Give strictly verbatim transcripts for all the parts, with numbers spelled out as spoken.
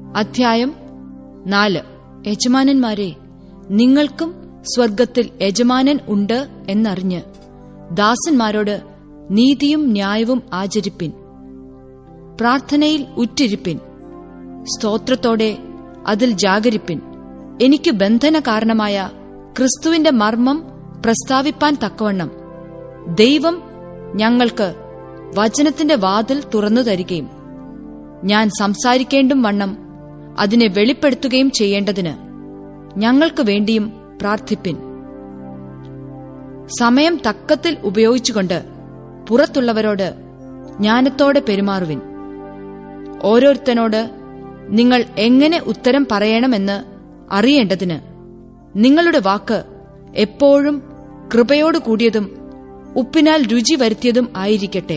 അധ്യായം നാല്. യജമാനന്മാരെ, നിങ്ങൾക്കും സ്വർഗത്തിൽ യജമാനൻ ഉണ്ട് എന്നറിഞ്ഞ് ദാസന്മാരോട് നീതിയും ന്യായവും ആചരിപ്പിൻ. പ്രാർത്ഥനയിൽ ഉറ്റിരിപ്പിൻ. സ്തോത്രത്തോടെ അതിൽ ജാഗരിപ്പിൻ. എനിക്ക് ബന്ധന കാരണമായ ക്രിസ്തുവിന്റെ മർമ്മം പ്രസ്താവിപ്പാൻ തക്കവണ്ണം ദൈവം ഞങ്ങൾക്ക് വചനത്തിന്റെ വാതിൽ തുറന്നു തരികയും ഞാൻ സംസാരിക്കേണ്ടും വണ്ണം അതിനെ വെളിപ്പെടുത്തുകയും ചെയ്യേണ്ടതിന് ഞങ്ങൾക്ക് വേണ്ടിയും പ്രാർത്ഥിപ്പിൻ. സമയം തക്കത്തിൽ ഉപയോഗിച്ചുകൊണ്ട് പുറത്തുള്ളവരോട് ജ്ഞാനത്തോടെ പെരുമാറുവിൻ. ഓരോരുത്തനോട് നിങ്ങൾ എങ്ങനെ ഉത്തരം പറയണമെന്ന് അറിയേണ്ടതിന് നിങ്ങളുടെ വാക്ക് എപ്പോഴും കൃപയോടു കൂടിയതും ഉപ്പിനാൽ രുചി വരുത്തിയതും ആയിരിക്കട്ടെ.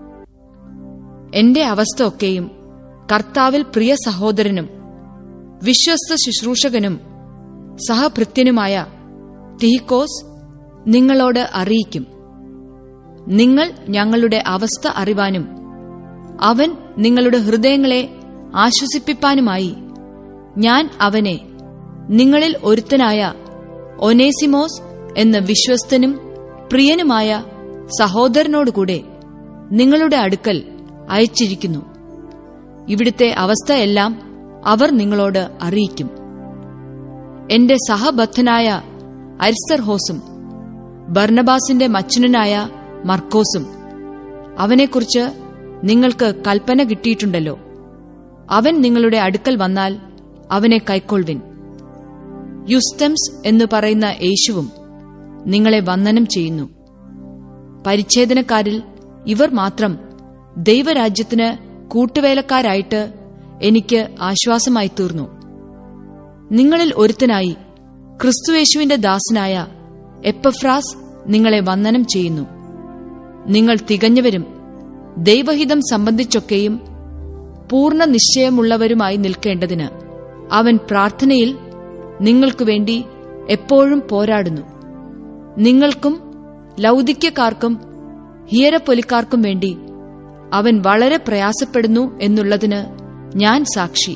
എന്റെ അവസ്ഥ ഒക്കെയും കർത്താവിൽ പ്രിയ സഹോദരനും വിശ്വസ്ത ശുശ്രൂഷകനും സഹഭൃത്യനുമായ തിഹിക്കോസ് നിങ്ങളോട് അറിയിക്കും. നിങ്ങൾ ഞങ്ങളുടെ അവസ്ഥ അറിവാനും അവൻ നിങ്ങളുടെ ഹൃദയങ്ങളെ ആശ്വസിപ്പിപ്പാനുമായി ഞാൻ അവനെ നിങ്ങളിൽ ഒരുത്തനായ ഒനേസിമോസ് എന്ന വിശ്വസ്തനും പ്രിയനുമായ സഹോദരനോടുകൂടെ നിങ്ങളുടെ അടുക്കൽ അയച്ചിരിക്കുന്നു. ഇവിടുത്തെ അവസ്ഥയെല്ലാം അവർ നിങ്ങളോട് അറിയിക്കും. എന്റെ സഹബദ്ധനായ അരിസ്തർഹോസും ബർന്നബാസിന്റെ മച്ചുനനായ മർക്കോസും അവനെക്കുറിച്ച് നിങ്ങൾക്ക് കൽപ്പന കിട്ടിയിട്ടുണ്ടല്ലോ. അവൻ നിങ്ങളുടെ അടുക്കൽ വന്നാൽ അവനെ കൈക്കൊള്ളുവിൻ. യുസ്തംസ് എന്നു പറയുന്ന യേശുവും നിങ്ങളെ വന്ദനം ചെയ്യുന്നു. പരിച്ഛേദനക്കാരിൽ ഇവർ മാത്രം ദൈവരാജ്യത്തിന് കൂട്ടുവേലക്കാരായിട്ട് എനിക്ക് ആശ്വാസമായി തീർന്നു. നിങ്ങളിൽ ഒരുത്തനായി ക്രിസ്തുയേശുവിന്റെ ദാസനായ എപ്പഫ്രാസ് നിങ്ങളെ വന്ദനം ചെയ്യുന്നു. നിങ്ങൾ തികഞ്ഞവരും ദൈവഹിതം സംബന്ധിച്ചൊക്കെയും പൂർണ്ണ നിശ്ചയമുള്ളവരുമായി നിൽക്കേണ്ടതിന് അവൻ പ്രാർത്ഥനയിൽ നിങ്ങൾക്കുവേണ്ടി എപ്പോഴും പോരാടുന്നു. നിങ്ങൾക്കും ലൗദിക്യക്കാർക്കും ഹിയരപ്പൊലിക്കാർക്കും വേണ്ടി അവൻ വളരെ പ്രയാസപ്പെടുന്നു എന്നുള്ളതിന് ഞാൻ സാക്ഷി.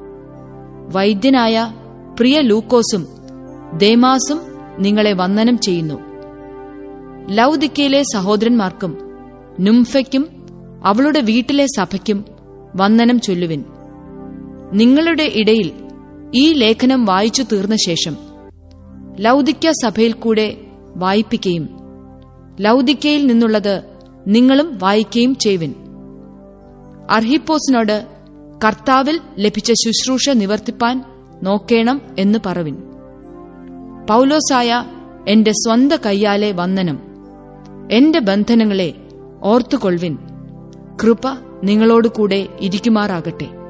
വൈദ്യനായ പ്രിയ ലൂക്കോസും ദേമാസും നിങ്ങളെ വന്ദനം ചെയ്യുന്നു. ലൗദിക്കയിലെ സഹോദരന്മാർക്കും നുംഫയ്ക്കും അവളുടെ വീട്ടിലെ സഭയ്ക്കും വന്ദനം ചൊല്ലുവിൻ. നിങ്ങളുടെ ഇടയിൽ ഈ ലേഖനം വായിച്ചു തീർന്ന ശേഷം ലൗദിക്യ സഭയിൽ കൂടെ വായിപ്പിക്കുകയും ലൗദിക്കയിൽ നിന്നുള്ളത് നിങ്ങളും വായിക്കുകയും ചെയ്യുവിൻ. അർഹിപ്പോസിനോട് കർത്താവിൽ ലഭിച്ച ശുശ്രൂഷ നിവർത്തിപ്പാൻ നോക്കേണം എന്ന് പറവിൻ. പൗലോസായ എന്റെ സ്വന്ത കയ്യാലെ വന്ദനം. എന്റെ ബന്ധനങ്ങളെ ഓർത്തുകൊള്ളുവിൻ. കൃപ നിങ്ങളോടുകൂടെ ഇരിക്കുമാറാകട്ടെ.